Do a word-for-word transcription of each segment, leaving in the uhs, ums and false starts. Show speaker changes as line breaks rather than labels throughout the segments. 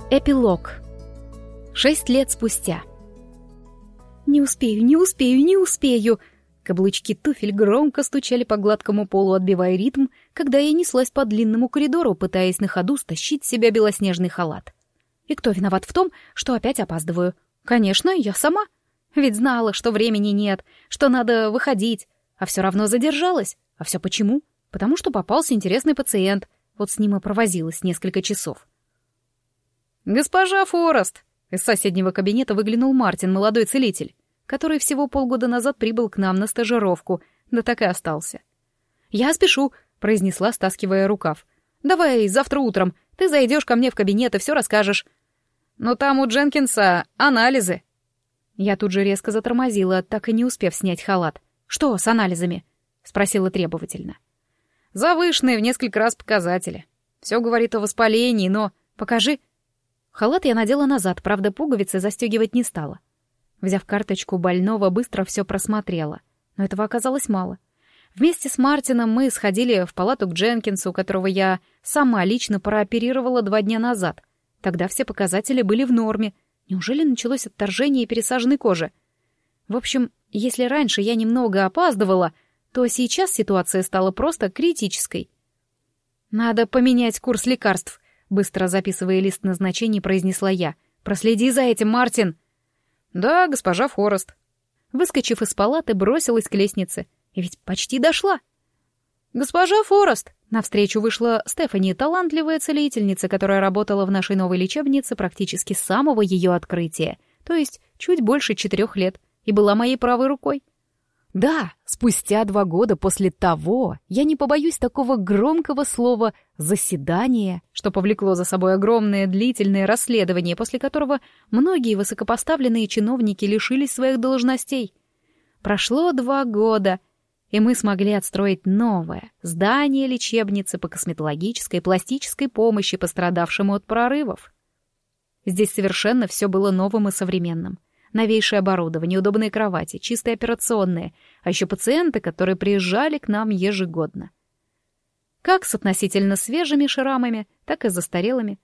Эпилог. Шесть лет спустя. «Не успею, не успею, не успею!» Каблучки туфель громко стучали по гладкому полу, отбивая ритм, когда я неслась по длинному коридору, пытаясь на ходу стащить с себя белоснежный халат. И кто виноват в том, что опять опаздываю? Конечно, я сама. Ведь знала, что времени нет, что надо выходить, а все равно задержалась. А все почему? Потому что попался интересный пациент. Вот с ним и провозилась несколько часов. «Госпожа Форест!» Из соседнего кабинета выглянул Мартин, молодой целитель, который всего полгода назад прибыл к нам на стажировку, да так и остался. «Я спешу», — произнесла, стаскивая рукав. «Давай завтра утром, ты зайдешь ко мне в кабинет и все расскажешь». «Но там у Дженкинса анализы». Я тут же резко затормозила, так и не успев снять халат. «Что с анализами?» — спросила требовательно. «Завышенные в несколько раз показатели. Все говорит о воспалении, но...» «Покажи». Халат я надела назад, правда, пуговицы застегивать не стала. Взяв карточку больного, быстро все просмотрела. Но этого оказалось мало. Вместе с Мартином мы сходили в палату к Дженкинсу, которого я сама лично прооперировала два дня назад. Тогда все показатели были в норме. Неужели началось отторжение пересаженной кожи? В общем, если раньше я немного опаздывала, то сейчас ситуация стала просто критической. «Надо поменять курс лекарств», — быстро записывая лист назначений, произнесла я. «Проследи за этим, Мартин!» «Да, госпожа Форест». Выскочив из палаты, бросилась к лестнице. И ведь почти дошла. «Госпожа Форест!» Навстречу вышла Стефани, талантливая целительница, которая работала в нашей новой лечебнице практически с самого ее открытия, то есть чуть больше четырех лет, и была моей правой рукой. Да, спустя два года после того, я не побоюсь такого громкого слова «заседание», что повлекло за собой огромное длительное расследование, после которого многие высокопоставленные чиновники лишились своих должностей. Прошло два года, и мы смогли отстроить новое здание лечебницы по косметологической и пластической помощи пострадавшим от прорывов. Здесь совершенно все было новым и современным. Новейшее оборудование, удобные кровати, чистые операционные, а еще пациенты, которые приезжали к нам ежегодно. Как с относительно свежими шрамами, так и застарелыми.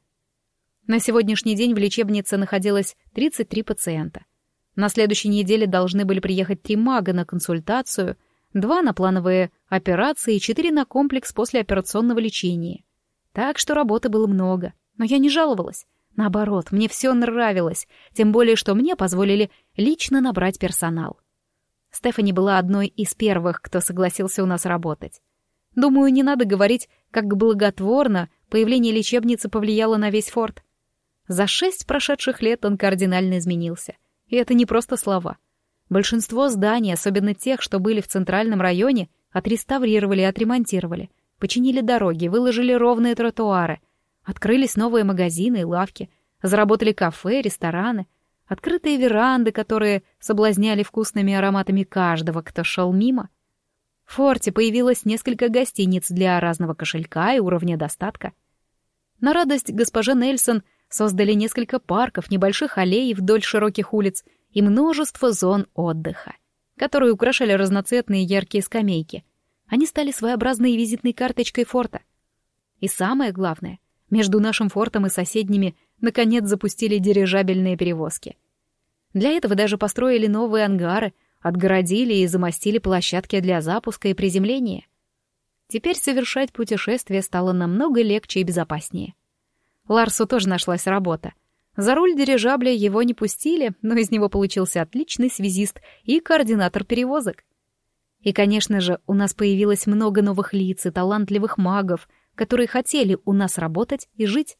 На сегодняшний день в лечебнице находилось тридцать три пациента. На следующей неделе должны были приехать три мага на консультацию, два на плановые операции и четыре на комплекс послеоперационного лечения. Так что работы было много, но я не жаловалась. Наоборот, мне все нравилось, тем более, что мне позволили лично набрать персонал. Стефани была одной из первых, кто согласился у нас работать. Думаю, не надо говорить, как благотворно появление лечебницы повлияло на весь форт. За шесть прошедших лет он кардинально изменился. И это не просто слова. Большинство зданий, особенно тех, что были в центральном районе, отреставрировали и отремонтировали, починили дороги, выложили ровные тротуары. Открылись новые магазины и лавки, заработали кафе, рестораны, открытые веранды, которые соблазняли вкусными ароматами каждого, кто шел мимо. В форте появилось несколько гостиниц для разного кошелька и уровня достатка. На радость госпожи Нельсон создали несколько парков, небольших аллей вдоль широких улиц и множество зон отдыха, которые украшали разноцветные яркие скамейки. Они стали своеобразной визитной карточкой форта. И самое главное, между нашим фортом и соседними наконец запустили дирижабельные перевозки. Для этого даже построили новые ангары, отгородили и замостили площадки для запуска и приземления. Теперь совершать путешествие стало намного легче и безопаснее. Ларсу тоже нашлась работа. За руль дирижабля его не пустили, но из него получился отличный связист и координатор перевозок. И, конечно же, у нас появилось много новых лиц и талантливых магов, которые хотели у нас работать и жить.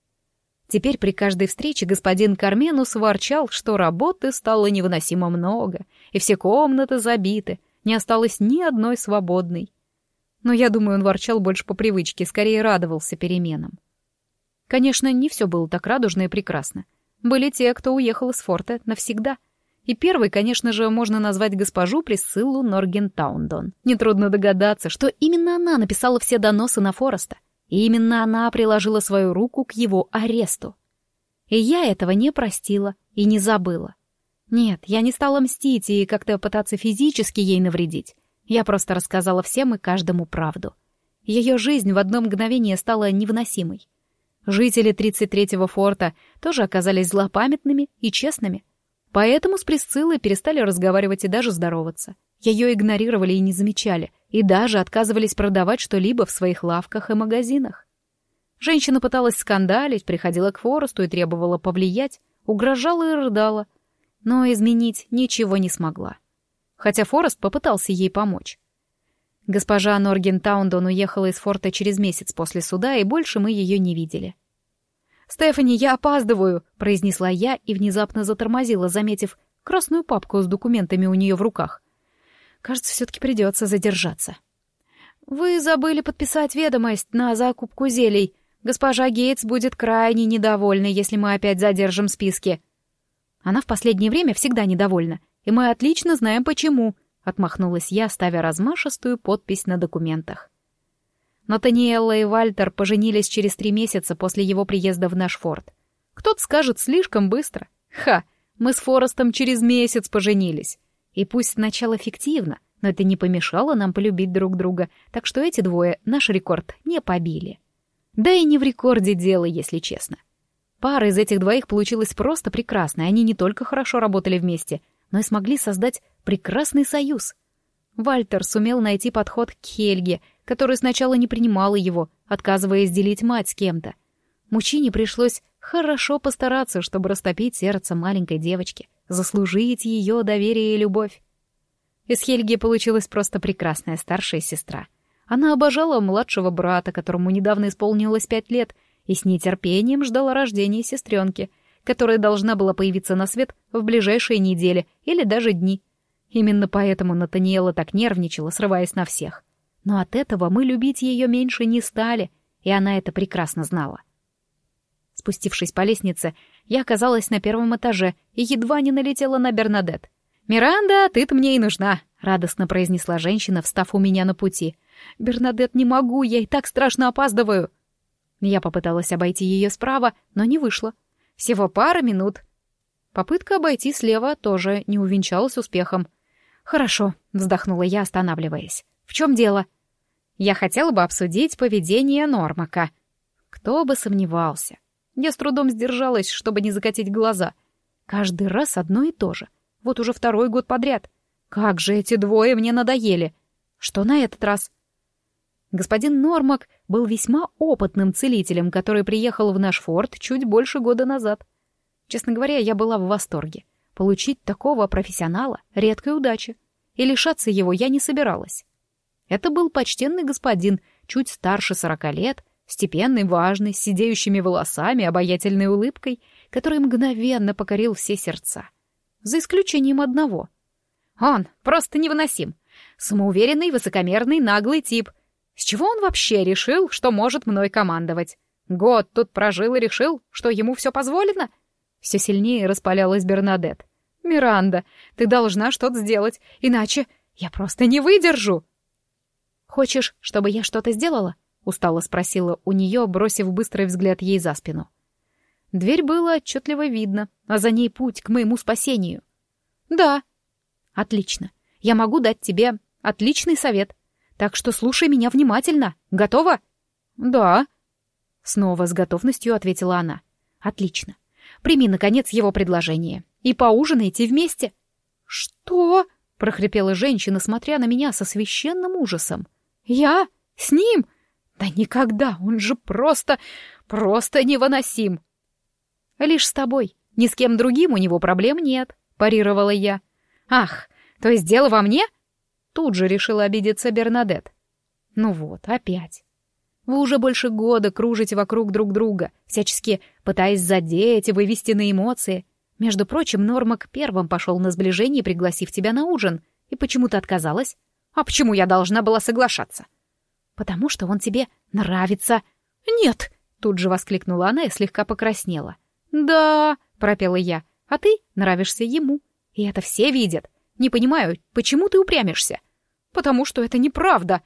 Теперь при каждой встрече господин Карменус ворчал, что работы стало невыносимо много, и все комнаты забиты, не осталось ни одной свободной. Но я думаю, он ворчал больше по привычке, скорее радовался переменам. Конечно, не все было так радужно и прекрасно. Были те, кто уехал из форта навсегда. И первой, конечно же, можно назвать госпожу Присциллу Норгентаундон. Нетрудно догадаться, что именно она написала все доносы на Фореста. И именно она приложила свою руку к его аресту. И я этого не простила и не забыла. Нет, я не стала мстить и как-то пытаться физически ей навредить. Я просто рассказала всем и каждому правду. Ее жизнь в одно мгновение стала невыносимой. Жители тридцать третьего форта тоже оказались злопамятными и честными. Поэтому с Присциллой перестали разговаривать и даже здороваться. Ее игнорировали и не замечали, и даже отказывались продавать что-либо в своих лавках и магазинах. Женщина пыталась скандалить, приходила к Форесту и требовала повлиять, угрожала и рыдала, но изменить ничего не смогла. Хотя Форест попытался ей помочь. Госпожа Норген Таундон уехала из форта через месяц после суда, и больше мы ее не видели. «Стефани, я опаздываю!» — произнесла я и внезапно затормозила, заметив красную папку с документами у нее в руках. Кажется, все-таки придется задержаться. «Вы забыли подписать ведомость на закупку зелий. Госпожа Гейтс будет крайне недовольна, если мы опять задержим списки». «Она в последнее время всегда недовольна, и мы отлично знаем, почему», — отмахнулась я, ставя размашистую подпись на документах. Натаниэлла и Вальтер поженились через три месяца после его приезда в наш форт. Кто-то скажет, слишком быстро. Ха, мы с Форестом через месяц поженились. И пусть сначала фиктивно, но это не помешало нам полюбить друг друга, так что эти двое наш рекорд не побили. Да и не в рекорде дело, если честно. Пара из этих двоих получилась просто прекрасной, они не только хорошо работали вместе, но и смогли создать прекрасный союз. Вальтер сумел найти подход к Хельге, которая сначала не принимала его, отказываясь делить мать с кем-то. Мужчине пришлось хорошо постараться, чтобы растопить сердце маленькой девочки, заслужить ее доверие и любовь. Из Хельги получилась просто прекрасная старшая сестра. Она обожала младшего брата, которому недавно исполнилось пять лет, и с нетерпением ждала рождения сестренки, которая должна была появиться на свет в ближайшие недели или даже дни. Именно поэтому Натаниэла так нервничала, срываясь на всех. Но от этого мы любить ее меньше не стали, и она это прекрасно знала. Спустившись по лестнице, я оказалась на первом этаже и едва не налетела на Бернадет. «Миранда, ты-то мне и нужна», — радостно произнесла женщина, встав у меня на пути. «Бернадет, не могу, я и так страшно опаздываю». Я попыталась обойти ее справа, но не вышло. Всего пара минут. Попытка обойти слева тоже не увенчалась успехом. «Хорошо», — вздохнула я, останавливаясь. «В чем дело?» «Я хотела бы обсудить поведение Нормака». Кто бы сомневался. Я с трудом сдержалась, чтобы не закатить глаза. Каждый раз одно и то же. Вот уже второй год подряд. Как же эти двое мне надоели. Что на этот раз? Господин Нормак был весьма опытным целителем, который приехал в наш форт чуть больше года назад. Честно говоря, я была в восторге. Получить такого профессионала — редкая удача. И лишаться его я не собиралась. Это был почтенный господин, чуть старше сорока лет, степенный, важный, с сидеющими волосами, обаятельной улыбкой, который мгновенно покорил все сердца. За исключением одного. Он просто невыносим. Самоуверенный, высокомерный, наглый тип. С чего он вообще решил, что может мной командовать? Год тут прожил и решил, что ему все позволено? Все сильнее распалялась Бернадет. «Миранда, ты должна что-то сделать, иначе я просто не выдержу». «Хочешь, чтобы я что-то сделала?» — устало спросила у нее, бросив быстрый взгляд ей за спину. Дверь было отчетливо видно, а за ней путь к моему спасению. «Да». «Отлично. Я могу дать тебе отличный совет. Так что слушай меня внимательно. Готова?» «Да». Снова с готовностью ответила она. «Отлично. Прими, наконец, его предложение. И поужинайте вместе». «Что?» — прохрипела женщина, смотря на меня со священным ужасом. «Я? С ним? Да никогда! Он же просто... просто невыносим!» «Лишь с тобой. Ни с кем другим у него проблем нет», — парировала я. «Ах, то есть дело во мне?» Тут же решила обидеться Бернадет. «Ну вот, опять. Вы уже больше года кружите вокруг друг друга, всячески пытаясь задеть и вывести на эмоции. Между прочим, Нормак первым пошел на сближение, пригласив тебя на ужин. И почему ты отказалась? А почему я должна была соглашаться?» «Потому что он тебе нравится». «Нет!» — тут же воскликнула она и слегка покраснела. «Да!» — пропела я. «А ты нравишься ему. И это все видят. Не понимаю, почему ты упрямишься?» «Потому что это неправда».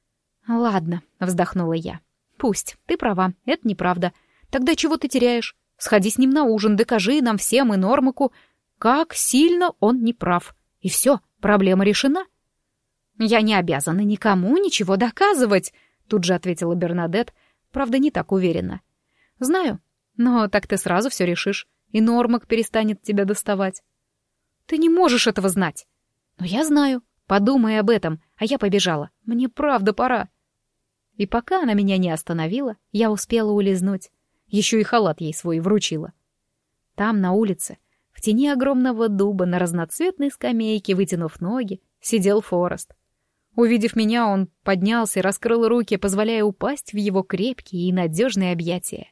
«Ладно», — вздохнула я. «Пусть, ты права, это неправда. Тогда чего ты теряешь? Сходи с ним на ужин, докажи нам всем и Нормаку, как сильно он не прав. И все, проблема решена». «Я не обязана никому ничего доказывать», — тут же ответила Бернадет, правда, не так уверенно. Знаю, но так ты сразу все решишь, и Нормак перестанет тебя доставать. Ты не можешь этого знать. Но я знаю. Подумай об этом, а я побежала. Мне правда пора. И пока она меня не остановила, я успела улизнуть. Еще и халат ей свой вручила. Там, на улице, в тени огромного дуба, на разноцветной скамейке, вытянув ноги, сидел Форест. Увидев меня, он поднялся и раскрыл руки, позволяя упасть в его крепкие и надежные объятия.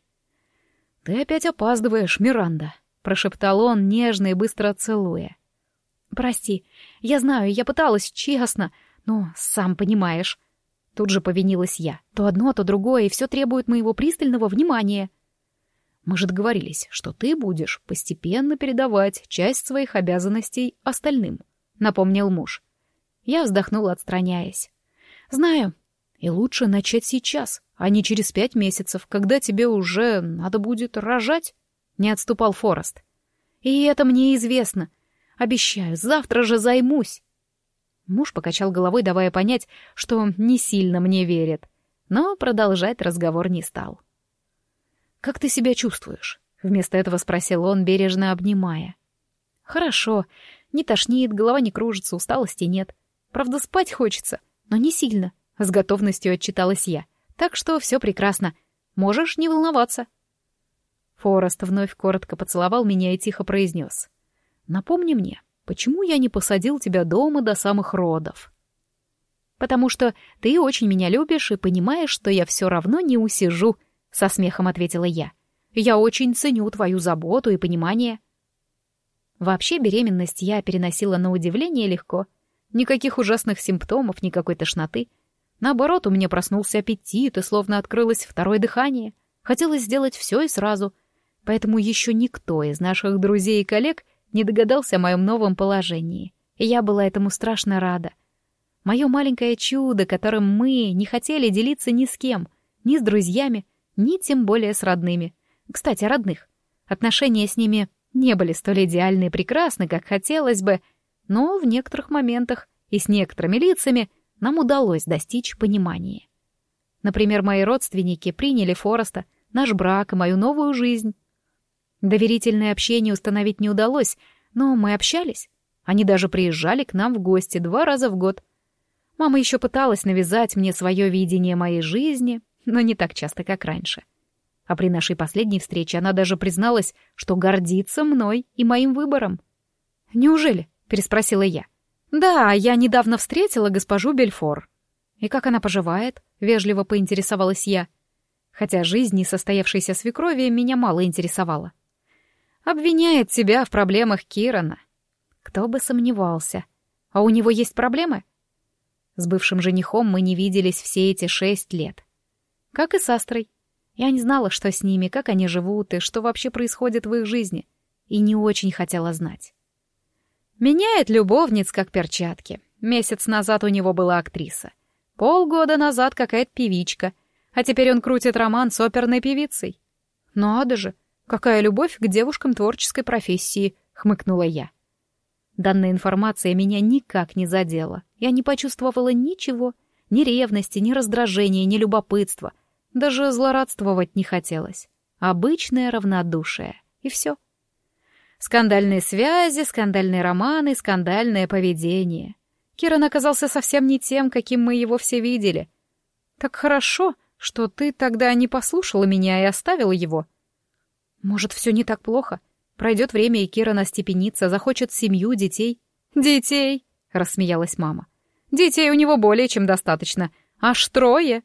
«Ты опять опаздываешь, Миранда», — прошептал он, нежно и быстро целуя. «Прости, я знаю, я пыталась, честно, но сам понимаешь». Тут же повинилась я. То одно, то другое, и все требует моего пристального внимания. «Мы же договорились, что ты будешь постепенно передавать часть своих обязанностей остальным», — напомнил муж. Я вздохнула, отстраняясь. «Знаю. И лучше начать сейчас, а не через пять месяцев, когда тебе уже надо будет рожать», — не отступал Форест. «И это мне известно. Обещаю, завтра же займусь». Муж покачал головой, давая понять, что не сильно мне верит, но продолжать разговор не стал. «Как ты себя чувствуешь?» — вместо этого спросил он, бережно обнимая. «Хорошо. Не тошнит, голова не кружится, усталости нет. Правда, спать хочется, но не сильно», — с готовностью отчиталась я. «Так что все прекрасно. Можешь не волноваться». Форест вновь коротко поцеловал меня и тихо произнес. «Напомни мне, почему я не посадил тебя дома до самых родов?» «Потому что ты очень меня любишь и понимаешь, что я все равно не усижу», — со смехом ответила я. «Я очень ценю твою заботу и понимание». Вообще беременность я переносила на удивление легко. Никаких ужасных симптомов, никакой тошноты. Наоборот, у меня проснулся аппетит, и словно открылось второе дыхание. Хотелось сделать все и сразу. Поэтому еще никто из наших друзей и коллег не догадался о моем новом положении. И я была этому страшно рада. Мое маленькое чудо, которым мы не хотели делиться ни с кем, ни с друзьями, ни тем более с родными. Кстати, о родных. Отношения с ними не были столь идеальны и прекрасны, как хотелось бы, но в некоторых моментах и с некоторыми лицами нам удалось достичь понимания. Например, мои родственники приняли Фореста, наш брак и мою новую жизнь. Доверительное общение установить не удалось, но мы общались. Они даже приезжали к нам в гости два раза в год. Мама еще пыталась навязать мне свое видение моей жизни, но не так часто, как раньше. А при нашей последней встрече она даже призналась, что гордится мной и моим выбором. «Неужели?» — переспросила я. «Да, я недавно встретила госпожу Бельфор». «И как она поживает?» — вежливо поинтересовалась я. Хотя жизнь несостоявшейся свекрови меня мало интересовала. «Обвиняет тебя в проблемах Кирана». Кто бы сомневался. А у него есть проблемы? С бывшим женихом мы не виделись все эти шесть лет. Как и с Астрой. Я не знала, что с ними, как они живут и что вообще происходит в их жизни. И не очень хотела знать. Меняет любовниц, как перчатки. Месяц назад у него была актриса. Полгода назад какая-то певичка. А теперь он крутит роман с оперной певицей. Надо же, какая любовь к девушкам творческой профессии, хмыкнула я. Данная информация меня никак не задела. Я не почувствовала ничего, ни ревности, ни раздражения, ни любопытства. Даже злорадствовать не хотелось. Обычное равнодушие. И все. Скандальные связи, скандальные романы, скандальное поведение. Киран оказался совсем не тем, каким мы его все видели. Так хорошо, что ты тогда не послушала меня и оставила его. Может, все не так плохо? Пройдет время, и Киран остепенится, захочет семью, детей. «Детей!» — рассмеялась мама. «Детей у него более чем достаточно. Аж трое.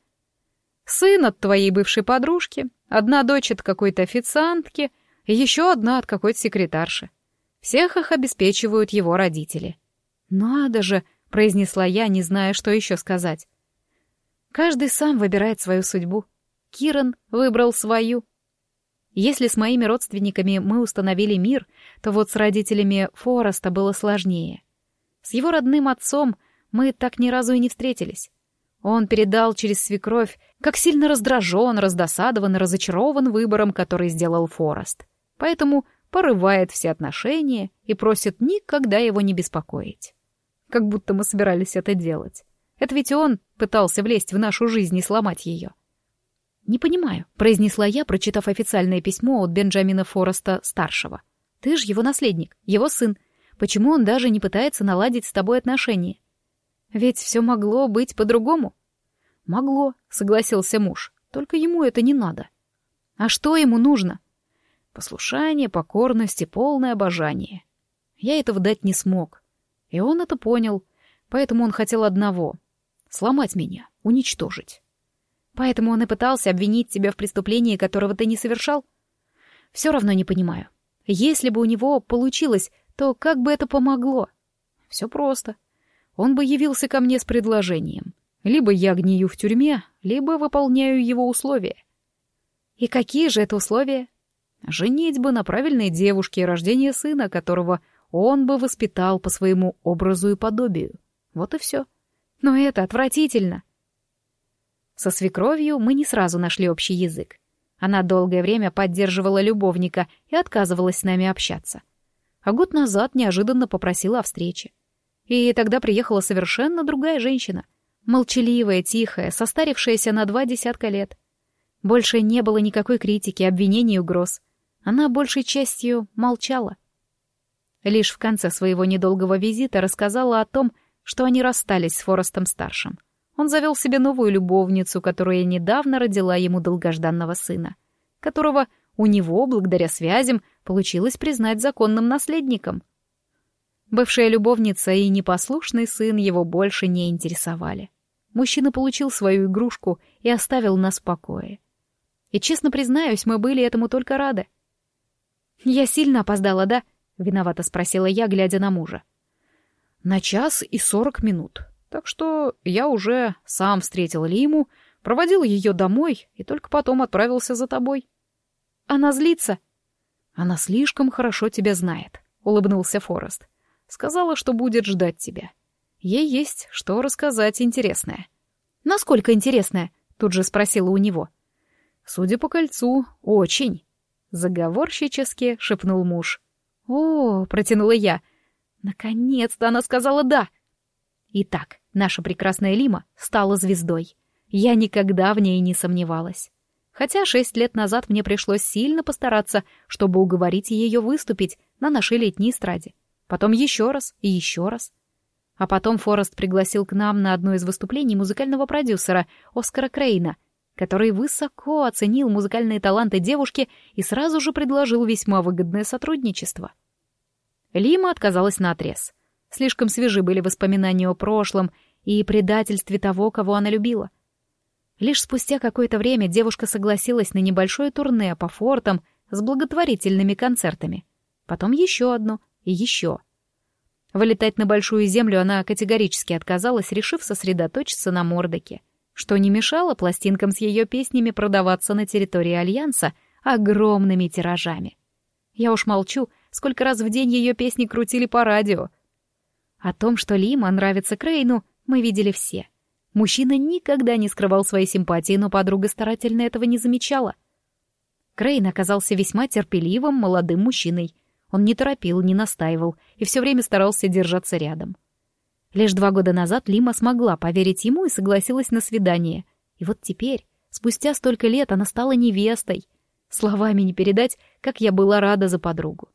Сын от твоей бывшей подружки, одна дочь от какой-то официантки и еще одна от какой-то секретарши. Всех их обеспечивают его родители». «Надо же!» — произнесла я, не зная, что еще сказать. Каждый сам выбирает свою судьбу. Киран выбрал свою. Если с моими родственниками мы установили мир, то вот с родителями Фореста было сложнее. С его родным отцом мы так ни разу и не встретились. Он передал через свекровь, как сильно раздражен, раздосадован и разочарован выбором, который сделал Форест. Поэтому порывает все отношения и просит никогда его не беспокоить. Как будто мы собирались это делать. Это ведь он пытался влезть в нашу жизнь и сломать ее. «Не понимаю», — произнесла я, прочитав официальное письмо от Бенджамина Фореста-старшего. «Ты ж его наследник, его сын. Почему он даже не пытается наладить с тобой отношения? Ведь все могло быть по-другому». «Могло», — согласился муж, — «только ему это не надо». «А что ему нужно?» «Послушание, покорность и полное обожание». Я этого дать не смог. И он это понял, поэтому он хотел одного — сломать меня, уничтожить. Поэтому он и пытался обвинить тебя в преступлении, которого ты не совершал? Все равно не понимаю. Если бы у него получилось, то как бы это помогло? Все просто. Он бы явился ко мне с предложением. Либо я гнию в тюрьме, либо выполняю его условия. И какие же это условия? Женитьба на правильной девушке и рождение сына, которого он бы воспитал по своему образу и подобию. Вот и все. Но это отвратительно. Со свекровью мы не сразу нашли общий язык. Она долгое время поддерживала любовника и отказывалась с нами общаться. А год назад неожиданно попросила о встрече. И тогда приехала совершенно другая женщина. Молчаливая, тихая, состарившаяся на два десятка лет. Больше не было никакой критики, обвинений и угроз. Она большей частью молчала. Лишь в конце своего недолгого визита рассказала о том, что они расстались с Форестом-старшим. Он завел себе новую любовницу, которая недавно родила ему долгожданного сына, которого у него, благодаря связям, получилось признать законным наследником. Бывшая любовница и непослушный сын его больше не интересовали. Мужчина получил свою игрушку и оставил нас в покое. И, честно признаюсь, мы были этому только рады. «Я сильно опоздала, да?» — виновато спросила я, глядя на мужа. «На час и сорок минут. Так что я уже сам встретил Лиму, проводил ее домой и только потом отправился за тобой». «Она злится?» «Она слишком хорошо тебя знает», — улыбнулся Форест. «Сказала, что будет ждать тебя. Ей есть что рассказать интересное». «Насколько интересное?» — тут же спросила у него. «Судя по кольцу, очень», — заговорщически шепнул муж. «О», — протянула я. «Наконец-то она сказала «да». Итак, наша прекрасная Лима стала звездой. Я никогда в ней не сомневалась. Хотя шесть лет назад мне пришлось сильно постараться, чтобы уговорить ее выступить на нашей летней эстраде. Потом еще раз и еще раз. А потом Форест пригласил к нам на одно из выступлений музыкального продюсера Оскара Крейна, который высоко оценил музыкальные таланты девушки и сразу же предложил весьма выгодное сотрудничество. Лима отказалась наотрез. Слишком свежи были воспоминания о прошлом и предательстве того, кого она любила. Лишь спустя какое-то время девушка согласилась на небольшое турне по фортам с благотворительными концертами. Потом еще одно и еще. Вылетать на большую землю она категорически отказалась, решив сосредоточиться на Мордоке, что не мешало пластинкам с ее песнями продаваться на территории Альянса огромными тиражами. Я уж молчу, сколько раз в день ее песни крутили по радио. О том, что Лима нравится Крейну, мы видели все. Мужчина никогда не скрывал своей симпатии, но подруга старательно этого не замечала. Крейн оказался весьма терпеливым молодым мужчиной. Он не торопил, не настаивал и все время старался держаться рядом. Лишь два года назад Лима смогла поверить ему и согласилась на свидание. И вот теперь, спустя столько лет, она стала невестой. Словами не передать, как я была рада за подругу.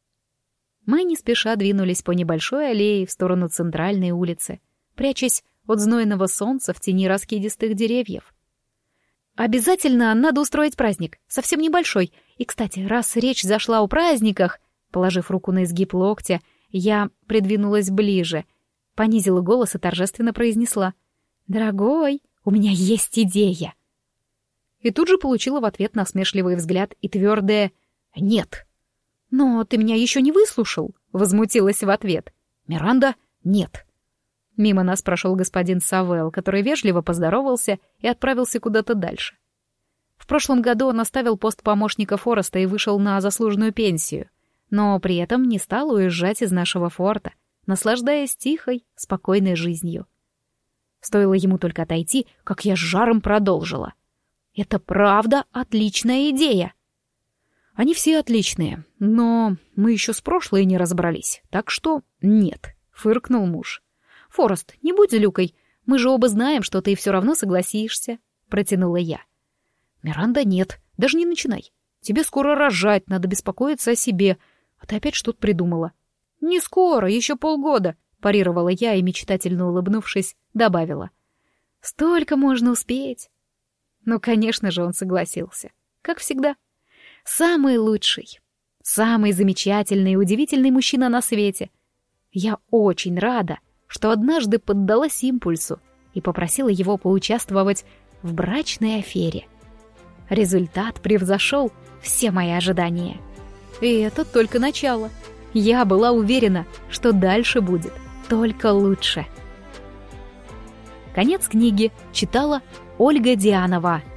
Мы не спеша двинулись по небольшой аллее в сторону центральной улицы, прячась от знойного солнца в тени раскидистых деревьев. «Обязательно надо устроить праздник, совсем небольшой. И, кстати, раз речь зашла о праздниках...» Положив руку на изгиб локтя, я придвинулась ближе, понизила голос и торжественно произнесла: «Дорогой, у меня есть идея!» И тут же получила в ответ насмешливый взгляд и твердое «нет». «Но ты меня еще не выслушал», — возмутилась в ответ. «Миранда, нет». Мимо нас прошел господин Савел, который вежливо поздоровался и отправился куда-то дальше. В прошлом году он оставил пост помощника Фореста и вышел на заслуженную пенсию, но при этом не стал уезжать из нашего форта, наслаждаясь тихой, спокойной жизнью. Стоило ему только отойти, как я с жаром продолжила. «Это правда отличная идея!» «Они все отличные, но мы еще с прошлой не разобрались, так что нет», — фыркнул муж. «Форест, не будь злюкой, мы же оба знаем, что ты все равно согласишься», — протянула я. «Миранда, нет, даже не начинай. Тебе скоро рожать, надо беспокоиться о себе. А ты опять что-то придумала». «Не скоро, еще полгода», — парировала я и, мечтательно улыбнувшись, добавила. «Столько можно успеть». Ну, конечно же, он согласился. Как всегда. Самый лучший, самый замечательный и удивительный мужчина на свете. Я очень рада, что однажды поддалась импульсу и попросила его поучаствовать в брачной афере. Результат превзошел все мои ожидания. И это только начало. Я была уверена, что дальше будет только лучше. Конец книги читала Ольга Дианова.